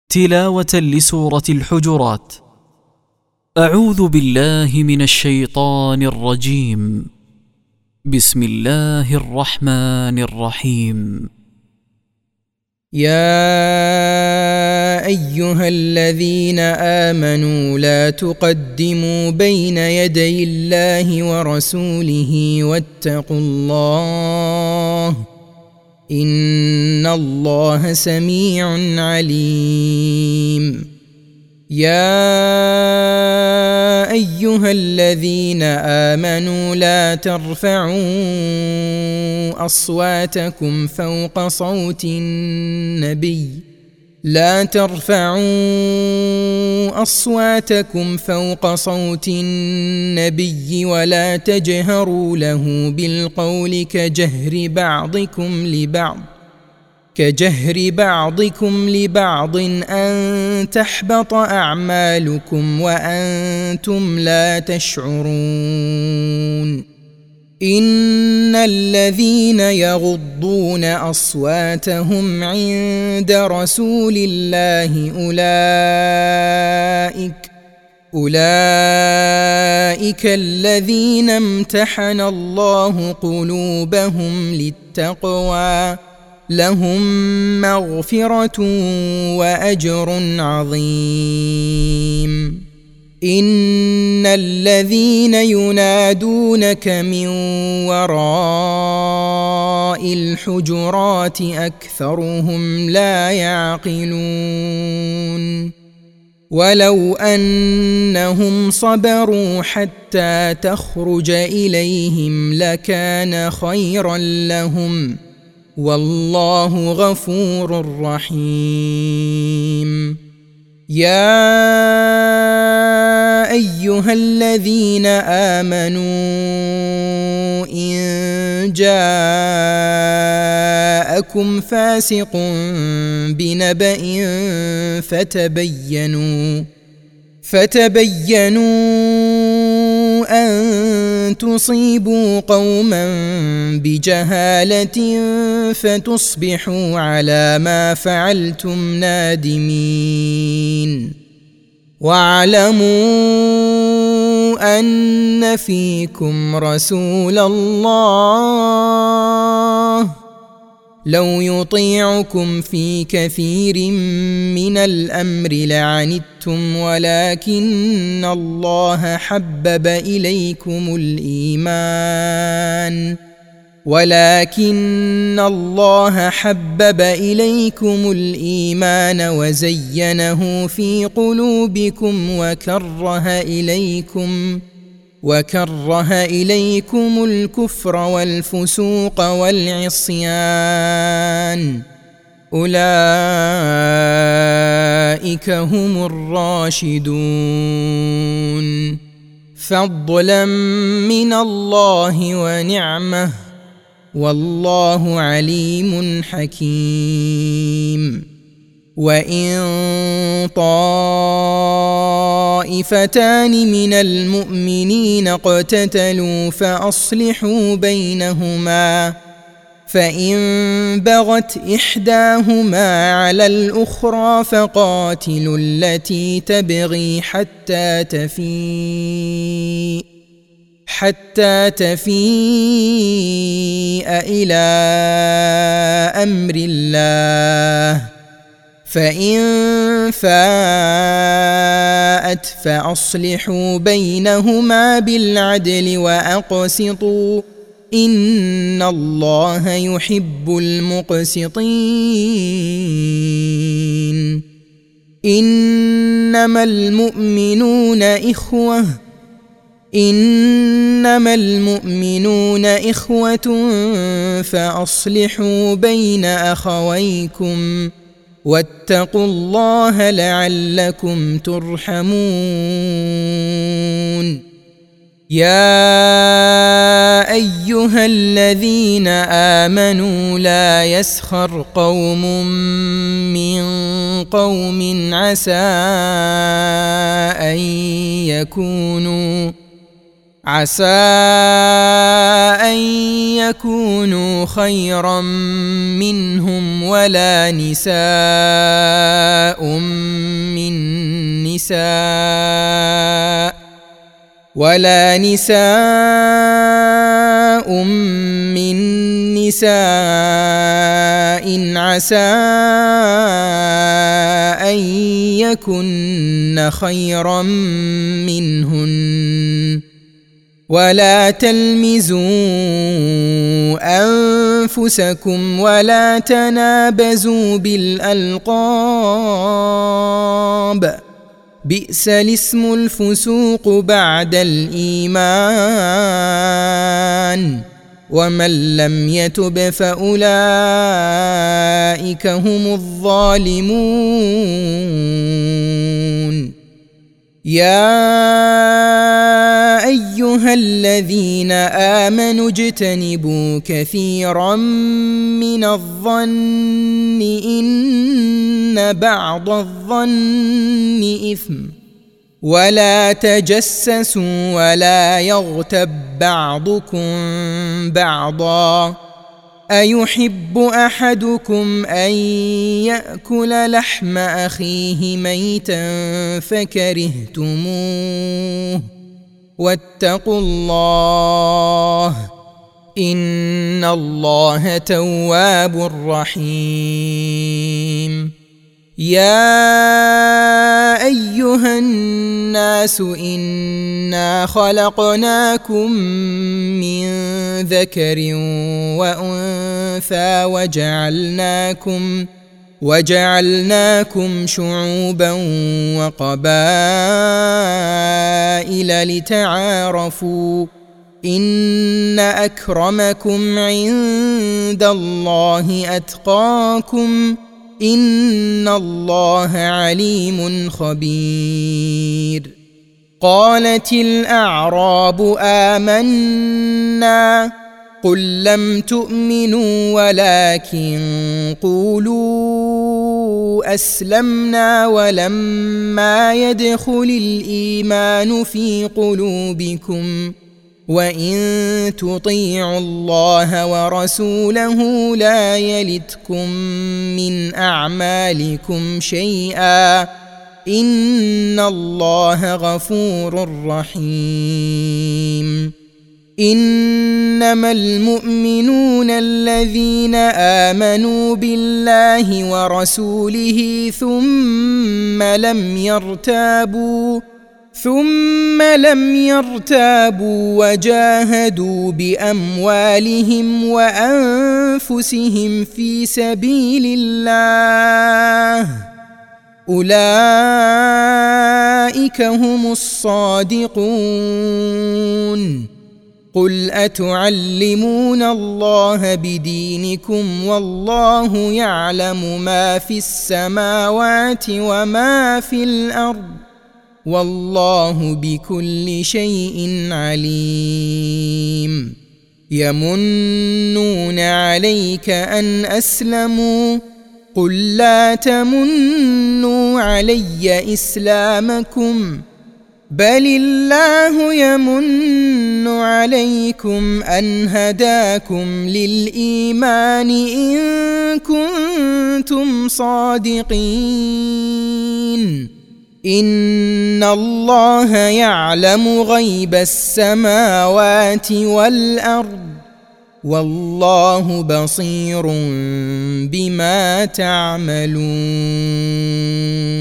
تلاوة لسورة الحجرات. أعوذ بالله من الشيطان الرجيم. بسم الله الرحمن الرحيم. يا أيها الذين آمنوا لا تقدموا بين يدي الله ورسوله واتقوا الله إن الله سميع عليم. يا أيها الذين آمنوا لا ترفعوا أصواتكم فوق صوت النبي ولا تجهروا له بالقول كجهر بعضكم لبعض أن تحبط أعمالكم وأنتم لا تشعرون. إن الذين يغضون أصواتهم عند رسول الله أولئك الذين امتحن الله قلوبهم للتقوى لهم مغفرة وأجر عظيم. إن الذين ينادونك من وراء الحجرات أكثرهم لا يعقلون. ولو أنهم صبروا حتى تخرج إليهم لكان خيرا لهم والله غفور رحيم. يا أيها الذين آمنوا إن جاءكم فاسق بنبأ فتبينوا أن تصيبوا قوما بجهالة فتصبحوا على ما فعلتم نادمين. واعلموا أن فيكم رسول الله لو يطيعكم في كثير من الأمر لعنتم ولكن الله حبب إليكم الإيمان وزينه في قلوبكم وكره إليكم الكفر والفسوق والعصيان أولئك هم الراشدون فضلا من الله ونعمه والله عليم حكيم. وإن طائفتان من المؤمنين اقتتلوا فأصلحوا بينهما فإن بغت إحداهما على الأخرى فقاتلوا التي تبغي حتى تفيء إلى أمر الله فإن فاءت فأصلحوا بينهما بالعدل وأقسطوا إن الله يحب المقسطين. إنما المؤمنون إخوة فأصلحوا بين أخويكم واتقوا الله لعلكم ترحمون. يا أيها الذين آمنوا لا يسخر قوم من قوم عسى أن يكونوا خيرا منهم ولا نساء نساء من نساء عسى أن يكن خيرا منهن ولا تلمزوا أنفسكم ولا تنابزوا بالألقاب بئس الاسم الفسوق بعد الإيمان ومن لم يتب فأولئك هم الظالمون يا أيها الذين آمنوا اجتنبوا كثيرا من الظن إن بعض الظن إثم ولا تجسسوا ولا يغتب بعضكم بعضا أيحب أحدكم أن يأكل لحم أخيه ميتا فكرهتموه واتقوا الله إن الله تواب رحيم يا أيها الناس إنا خلقناكم من ذكر وأنثى وجعلناكم شعوبا وقبائل لتعارفوا إن أكرمكم عند الله أتقاكم إن الله عليم خبير قالت الأعراب آمنا قل لم تؤمنوا ولكن قولوا أسلمنا ولما يدخل الإيمان في قلوبكم وإن تطيعوا الله ورسوله لا يلتكم من أعمالكم شيئا إن الله غفور رحيم إنما المؤمنون الذين آمنوا بالله ورسوله ثم لم يرتابوا وجاهدوا بأموالهم وأنفسهم في سبيل الله أولئك هم الصادقون قل أتعلمون الله بدينكم والله يعلم ما في السماوات وما في الأرض والله بكل شيء عليم يمنون عليك أن أسلموا قل لا تمنوا علي إسلامكم بل الله يمن عليكم أن هداكم للإيمان إن كنتم صادقين إن الله يعلم غيب السماوات والأرض والله بصير بما تعملون